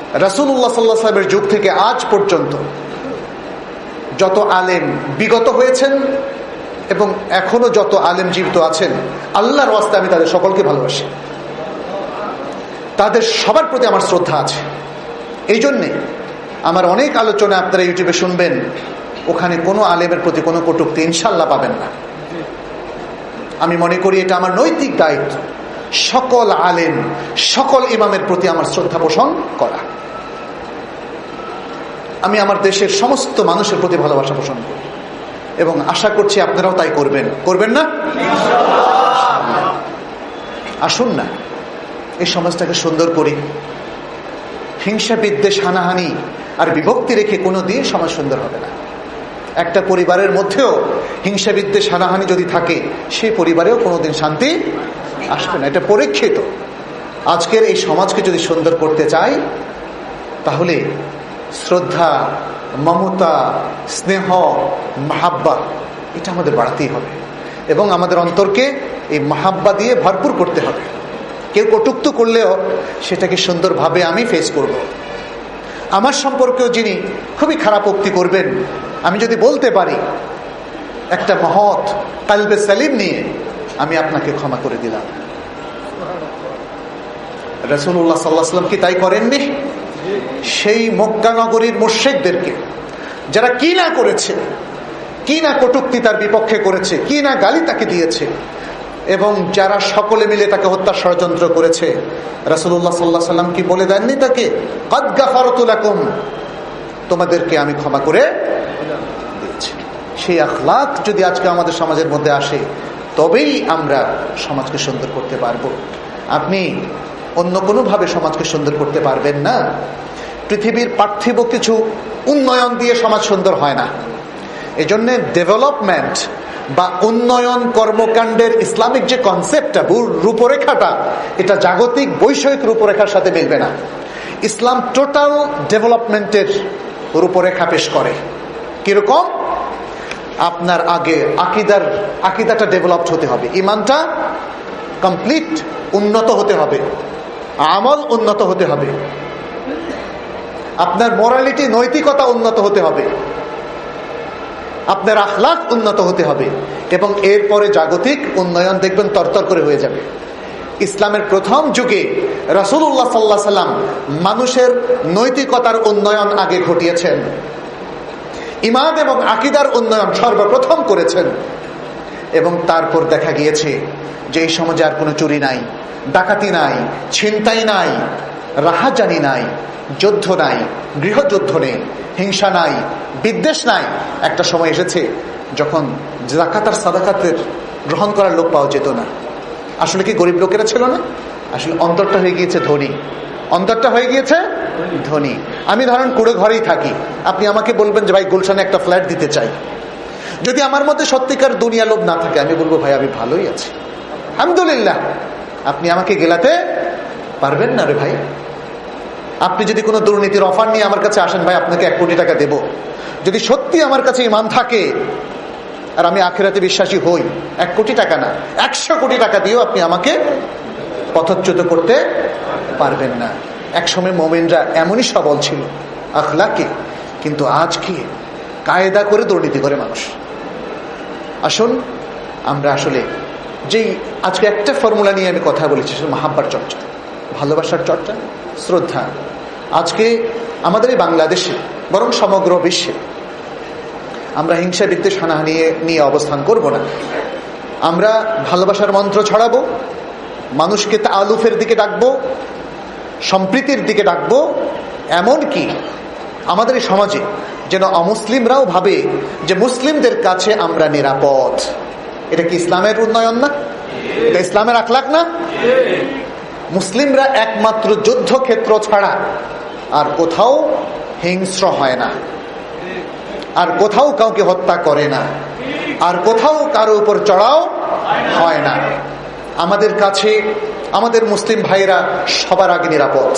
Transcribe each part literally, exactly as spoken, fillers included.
রাসূলুল্লাহ সাল্লাল্লাহু আলাইহি ওয়াসাল্লামের যুগ থেকে আজ পর্যন্ত যত আলেম বিগত হয়েছেন এবং এখনো যত আলেম জীবিত আছেন, আল্লাহর ওয়াস্তে আমি তাদের সকলকে ভালোবাসি, তাদের সবার প্রতি আমার শ্রদ্ধা আছে। এই জন্যে আমার অনেক আলোচনা আপনারা ইউটিউবে শুনবেন, ওখানে কোনো আলেমের প্রতি কোনো কটূক্তি ইনশাল্লাহ পাবেন না। আমি মনে করি এটা আমার নৈতিক দায়িত্ব, সকল আলেম সকল ইমামের প্রতি আমার শ্রদ্ধা পোষণ করা। আমি আমার দেশের সমস্ত মানুষের প্রতি ভালোবাসা পোষণ করি এবং আশা করছি আপনারাও তাই করবেন, করবেন না? আসুন না এই সমাজটাকে সুন্দর করি। হিংসা বিদ্বেষ হানাহানি আর বিভক্তি রেখে কোনো দিন সমাজ সুন্দর হবে না। একটা পরিবারের মধ্যেও হিংসা বিদ্বেষ হানাহানি যদি থাকে, সেই পরিবারেও কোনোদিন শান্তি আসবে না, এটা পরীক্ষিত। আজকের এই সমাজকে যদি সুন্দর করতে চাই, তাহলে শ্রদ্ধা, মমতা, স্নেহ, মাহাব্বা এটা আমাদের বাড়াতেই হবে এবং আমাদের অন্তরকে এই মাহাব্বা দিয়ে ভরপুর করতে হবে। কেউ কটূক্তি করলেও সেটাকে সুন্দরভাবে আমি ফেস করব। আমার সম্পর্কেও যিনি খুবই খারাপ উক্তি করবেন, আমি যদি বলতে পারি একটা মহৎ কালবে সালিম নিয়ে, আমি আপনাকে ক্ষমা করে দিলাম। রাসূলুল্লাহ সাল্লাল্লাহু আলাইহি ওয়াসাল্লাম কি তাই করেননি? সেই মক্কা নগরীর মুশরিকদেরকে যারা কি না করেছে, কি না কটূক্তি তার বিপক্ষে করেছে, কি না গালি তাকে দিয়েছে, এবং যারা সকলে মিলে তাকে হত্যার ষড়যন্ত্র করেছে, রাসূলুল্লাহ সাল্লাল্লাহু আলাইহি ওয়াসাল্লাম কি বলে দেননি তাকে, কাদ গাফারতু লাকুম, তোমাদেরকে আমি ক্ষমা করে দিয়েছি। সেই আখলাক যদি আজকে আমাদের সমাজের মধ্যে আসে, তবেই আমরা সমাজকে সুন্দর করতে পারবো। আপনি অন্য কোনোভাবে সমাজকে সুন্দর করতে পারবেন না। পৃথিবীর পার্থিব কিছু উন্নয়ন দিয়ে সমাজ সুন্দর হয় না। এজন্য ডেভেলপমেন্ট বা উন্নয়ন কর্মকাণ্ডের ইসলামিক যে কনসেপ্টটা, রূপরেখাটা, এটা জাগতিক বৈষয়িক রূপরেখার সাথে মিলবে না। ইসলাম টোটাল ডেভেলপমেন্টের রূপরেখা পেশ করে। কিরকম? আপনার আগে আকিদার আকিদাটা ডেভেলপড হতে হবে, ইমানটা কমপ্লিট উন্নত হতে হবে, আমল উন্নত হতে হবে, আপনার মোরালিটি নৈতিকতা উন্নত হতে হবে, আপনার আখলাক উন্নত হতে হবে, এবং এরপরে জাগতিক উন্নয়ন দেখবেন তরতর করে হয়ে যাবে। ইসলামের প্রথম যুগে রাসূলুল্লাহ সাল্লাল্লাহু আলাইহি ওয়াসাল্লাম মানুষের নৈতিকতার উন্নয়ন আগে ঘটিয়েছেন, ঈমান এবং আকীদার উন্নয়ন সর্বপ্রথম করেছেন। এবং তারপর দেখা গিয়েছে যে এই সমাজে আর কোনো চুরি নাই, ডাকাতি নাই, ছিনতাই নাই, রাহাজানি নাই, যুদ্ধ নাই, গৃহযুদ্ধ নেই, হিংসা নাই, বিদ্বেষ নাই। একটা সময় এসেছে যখন যাকাত আর সাদাকাতের গ্রহণ করার লোক পাওয়া যেত না। আসলে কি গরিব লোকেরা ছিল না? আসলে অন্তরটা হয়ে গিয়েছে ধনী, অন্তরটা হয়ে গিয়েছে ধনী। আমি ধরেন কুড়ে ঘরেই থাকি, আপনি আমাকে বলবেন যে ভাই গুলশানে একটা ফ্ল্যাট দিতে চাই, যদি আমার মধ্যে সত্যিকার দুনিয়া লোভ না থাকে, আমি বলবো ভাই আমি ভালোই আছি, আলহামদুলিল্লাহ। আপনি আমাকে গেলাতে পারবেন না রে ভাই। আপনি যদি কোনো দুর্নীতির অফার নিয়ে আমার কাছে আসেন, ভাই আপনাকে এক কোটি টাকা দেব, যদি সত্যি আমার কাছে ঈমান থাকে আর আমি আখিরাতে বিশ্বাসী হই, এক কোটি টাকা না একশো কোটি টাকা দিয়েও আপনি আমাকে পথচ্যুত করতে পারবেন না। একসময় মোমেনরা এমনই সবল ছিল আখলাকে, কিন্তু আজকে কায়দা করে দুর্নীতি করে মানুষ। আসুন আমরা আসলে যেই আজকে একটা ফর্মুলা নিয়ে আমি কথা বলেছি, সেটা মাহাব্বার চর্চা, ভালোবাসার চর্চা, শ্রদ্ধা। আজকে আমাদের এই বাংলাদেশে বরং সমগ্র বিশ্বে আমরা হিংসা বিদ্বেষ হানাহানি নিয়ে অবস্থান করব না। আমরা ভালোবাসার মন্ত্র ছড়াবো, মানুষকে তাআলুফের দিকে ডাকবো, সম্প্রীতির দিকে ডাকবো। এমনকি আমাদের এই সমাজে যেন অমুসলিমরাও ভাবে যে মুসলিমদের কাছে আমরা নিরাপদ। এটা কি ইসলামের উন্নয়ন না? এটা ইসলামের আখলাক না? মুসলিমরা একমাত্র যুদ্ধক্ষেত্র ছাড়া আর কোথাও হিংস্র হয় না, আর কোথাও কাউকে হত্যা করে না, আর কোথাও কারো উপর চড়াও হয় না। আমাদের কাছে আমাদের মুসলিম ভাইরা সবার আগে নিরাপদ।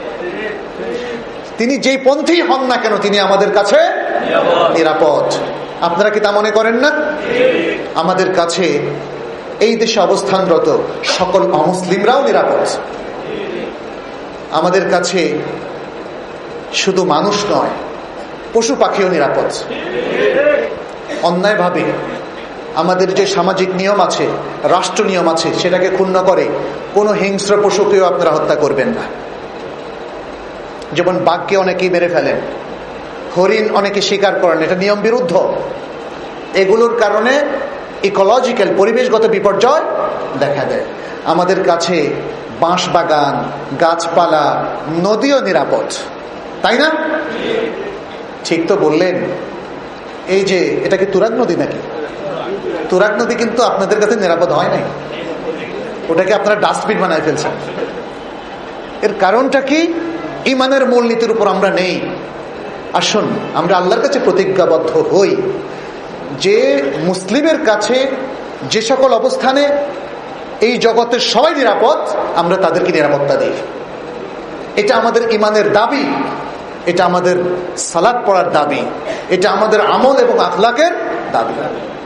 তিনি যেই পন্থী হন না কেন, তিনি আমাদের কাছে নিরাপদ। আপনারা কি তা মনে করেন না? আমাদের কাছে এই দেশে অবস্থানরত সকল অমুসলিমরাও নিরাপদ। আমাদের কাছে শুধু মানুষ নয়, পশু পাখিও নিরাপদ। অন্যায়ভাবে আমাদের যে সামাজিক নিয়ম আছে, রাষ্ট্র নিয়ম আছে, সেটাকে ক্ষুণ্ণ করে কোনো হিংস্র পশুকেও আপনারা হত্যা করবেন না। যেমন বাঘকে অনেকেই মেরে ফেলেন, হরিণ অনেকে শিকার করেন, এটা নিয়ম বিরুদ্ধ। এগুলোর কারণে ইকোলজিক্যাল পরিবেশগত বিপর্যয় দেখা দেয়। আমাদের কাছে বাঁশ বাগান, গাছপালা, নদীও নিরাপদ, তাই না? ঠিক তো বললেন। এই যে এটা কি তুরাগ নদী নাকি? তুরাগ নদী কিন্তু আপনাদের কাছে নিরাপদ হয় নাই, ওটাকে আপনারা ডাস্টবিন বানায় ফেলছেন। এর কারণটা কি? ইমানের মূলনীতির উপর আমরা নেই। আসুন আমরা আল্লাহর কাছে প্রতিজ্ঞাবদ্ধ হই যে মুসলিমের কাছে যে সকল অবস্থানে এই জগতের সবাই নিরাপদ, আমরা তাদেরকে নিরাপত্তা দিই। এটা আমাদের ইমানের দাবি, এটা আমাদের সালাত পড়ার দাবি, এটা আমাদের আমল এবং আখলাকের দাবি।